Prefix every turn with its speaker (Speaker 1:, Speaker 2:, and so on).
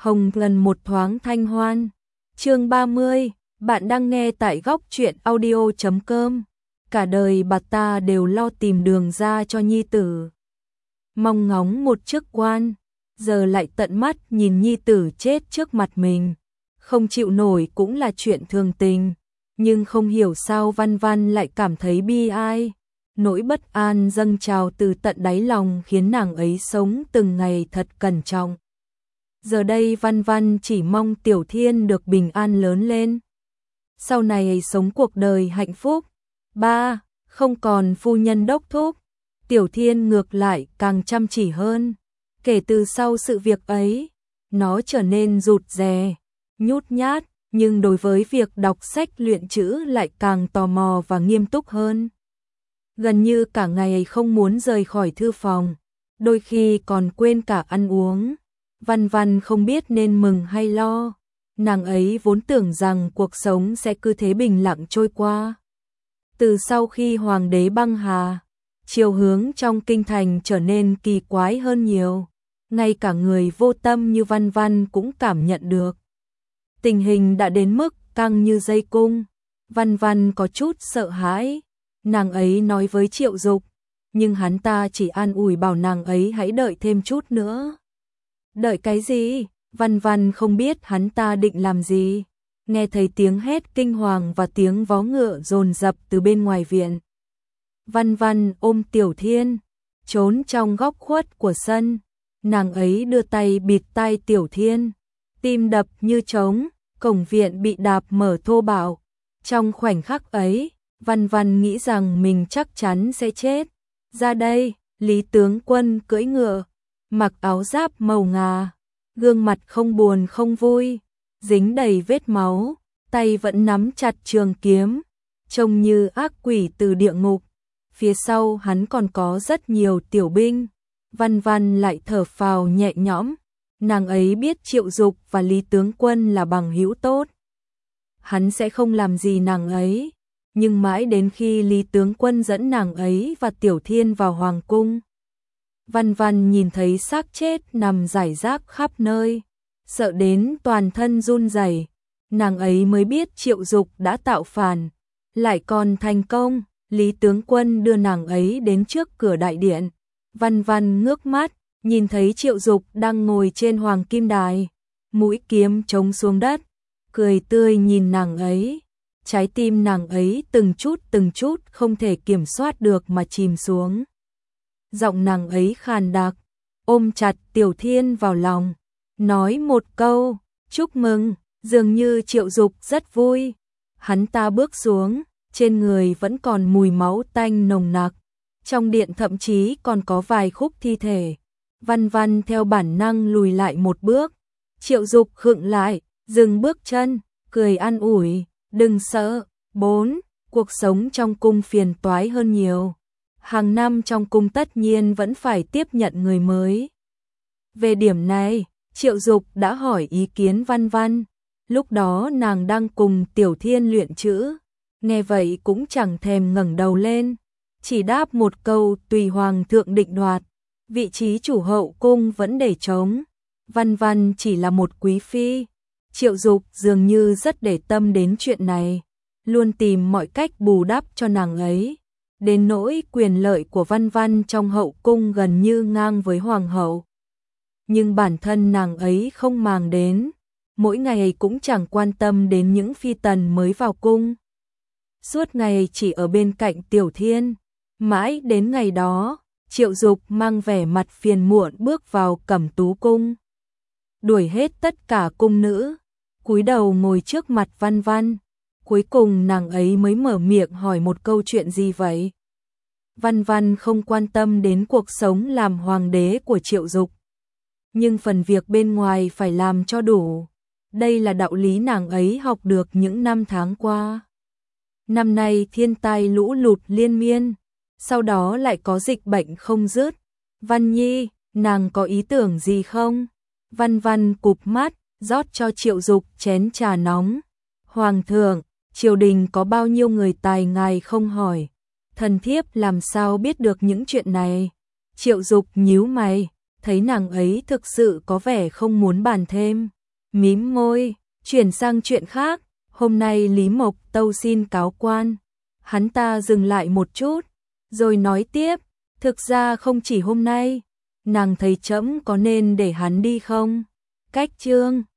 Speaker 1: Hồng Lần một thoáng thanh hoan. Chương 30, bạn đang nghe tại góc truyện audio.com. Cả đời bà ta đều lo tìm đường ra cho nhi tử. Mong ngóng một chức quan, giờ lại tận mắt nhìn nhi tử chết trước mặt mình. Không chịu nổi cũng là chuyện thường tình, nhưng không hiểu sao Văn Văn lại cảm thấy bi ai. Nỗi bất an dâng trào từ tận đáy lòng khiến nàng ấy sống từng ngày thật cẩn trọng. Giờ đây Văn Văn chỉ mong Tiểu Thiên được bình an lớn lên. Sau này sống cuộc đời hạnh phúc. Ba, không còn phu nhân đốc thúc. Tiểu Thiên ngược lại càng chăm chỉ hơn. Kể từ sau sự việc ấy, nó trở nên rụt rè, nhút nhát, nhưng đối với việc đọc sách luyện chữ lại càng tò mò và nghiêm túc hơn. Gần như cả ngày không muốn rời khỏi thư phòng, đôi khi còn quên cả ăn uống. Văn Văn không biết nên mừng hay lo. Nàng ấy vốn tưởng rằng cuộc sống sẽ cứ thế bình lặng trôi qua. Từ sau khi hoàng đế băng hà, chiều hướng trong kinh thành trở nên kỳ quái hơn nhiều. Ngay cả người vô tâm như Văn Văn cũng cảm nhận được. Tình hình đã đến mức căng như dây cung. Văn Văn có chút sợ hãi. Nàng ấy nói với Triệu Dục, nhưng hắn ta chỉ an ủi bảo nàng ấy hãy đợi thêm chút nữa. Đợi cái gì? Văn Văn không biết hắn ta định làm gì. Nghe thấy tiếng hét kinh hoàng và tiếng vó ngựa dồn dập từ bên ngoài viện. Văn Văn ôm Tiểu Thiên, trốn trong góc khuất của sân. Nàng ấy đưa tay bịt tai Tiểu Thiên, tim đập như trống. Cổng viện bị đạp mở thô bạo. Trong khoảnh khắc ấy, Văn Văn nghĩ rằng mình chắc chắn sẽ chết. Ra đây, Lý tướng quân cưỡi ngựa, mặc áo giáp màu ngà, gương mặt không buồn không vui, dính đầy vết máu, tay vẫn nắm chặt trường kiếm, trông như ác quỷ từ địa ngục. Phía sau hắn còn có rất nhiều tiểu binh. Văn Văn lại thở phào nhẹ nhõm. Nàng ấy biết Triệu Dục và Lý tướng quân là bằng hữu tốt. Hắn sẽ không làm gì nàng ấy. Nhưng mãi đến khi Lý tướng quân dẫn nàng ấy và Tiểu Thiên vào hoàng cung, Văn Văn nhìn thấy xác chết nằm rải rác khắp nơi, sợ đến toàn thân run rẩy. Nàng ấy mới biết Triệu Dục đã tạo phản, lại còn thành công. Lý tướng quân đưa nàng ấy đến trước cửa đại điện. Văn Văn ngước mắt, nhìn thấy Triệu Dục đang ngồi trên hoàng kim đài, mũi kiếm chống xuống đất, cười tươi nhìn nàng ấy. Trái tim nàng ấy từng chút không thể kiểm soát được mà chìm xuống. Giọng nàng ấy khàn đặc, ôm chặt Tiểu Thiên vào lòng, nói một câu, chúc mừng. Dường như Triệu Dục rất vui. Hắn ta bước xuống, trên người vẫn còn mùi máu tanh nồng nặc. Trong điện thậm chí còn có vài khúc thi thể. Văn Văn theo bản năng lùi lại một bước. Triệu Dục khựng lại, dừng bước chân, cười an ủi, đừng sợ. 4. Cuộc sống trong cung phiền toái hơn nhiều. Hàng năm trong cung tất nhiên vẫn phải tiếp nhận người mới. Về điểm này, Triệu Dục đã hỏi ý kiến Văn Văn. Lúc đó nàng đang cùng Tiểu Thiên luyện chữ. Nghe vậy cũng chẳng thèm ngẩng đầu lên, chỉ đáp một câu tùy hoàng thượng định đoạt. Vị trí chủ hậu cung vẫn để trống. Văn Văn chỉ là một quý phi. Triệu Dục dường như rất để tâm đến chuyện này, luôn tìm mọi cách bù đắp cho nàng ấy. Đến nỗi quyền lợi của Văn Văn trong hậu cung gần như ngang với hoàng hậu. Nhưng bản thân nàng ấy không màng đến, mỗi ngày cũng chẳng quan tâm đến những phi tần mới vào cung. Suốt ngày chỉ ở bên cạnh Tiểu Thiên. Mãi đến ngày đó, Triệu Dục mang vẻ mặt phiền muộn bước vào Cẩm Tú cung, đuổi hết tất cả cung nữ, cúi đầu ngồi trước mặt Văn Văn. Cuối cùng nàng ấy mới mở miệng hỏi một câu chuyện gì vậy. Văn Văn không quan tâm đến cuộc sống làm hoàng đế của Triệu Dục, nhưng phần việc bên ngoài phải làm cho đủ. Đây là đạo lý nàng ấy học được những năm tháng qua. Năm nay thiên tai lũ lụt liên miên, sau đó lại có dịch bệnh không dứt. Văn Nhi, nàng có ý tưởng gì không? Văn Văn cụp mắt, rót cho Triệu Dục chén trà nóng. Hoàng thượng, triều đình có bao nhiêu người tài ngài không hỏi. Thần thiếp làm sao biết được những chuyện này? Triệu Dục nhíu mày, thấy nàng ấy thực sự có vẻ không muốn bàn thêm, mím môi, chuyển sang chuyện khác, hôm nay Lý Mộc tâu xin cáo quan. Hắn ta dừng lại một chút, rồi nói tiếp, thực ra không chỉ hôm nay, nàng thấy trẫm có nên để hắn đi không? Cách chương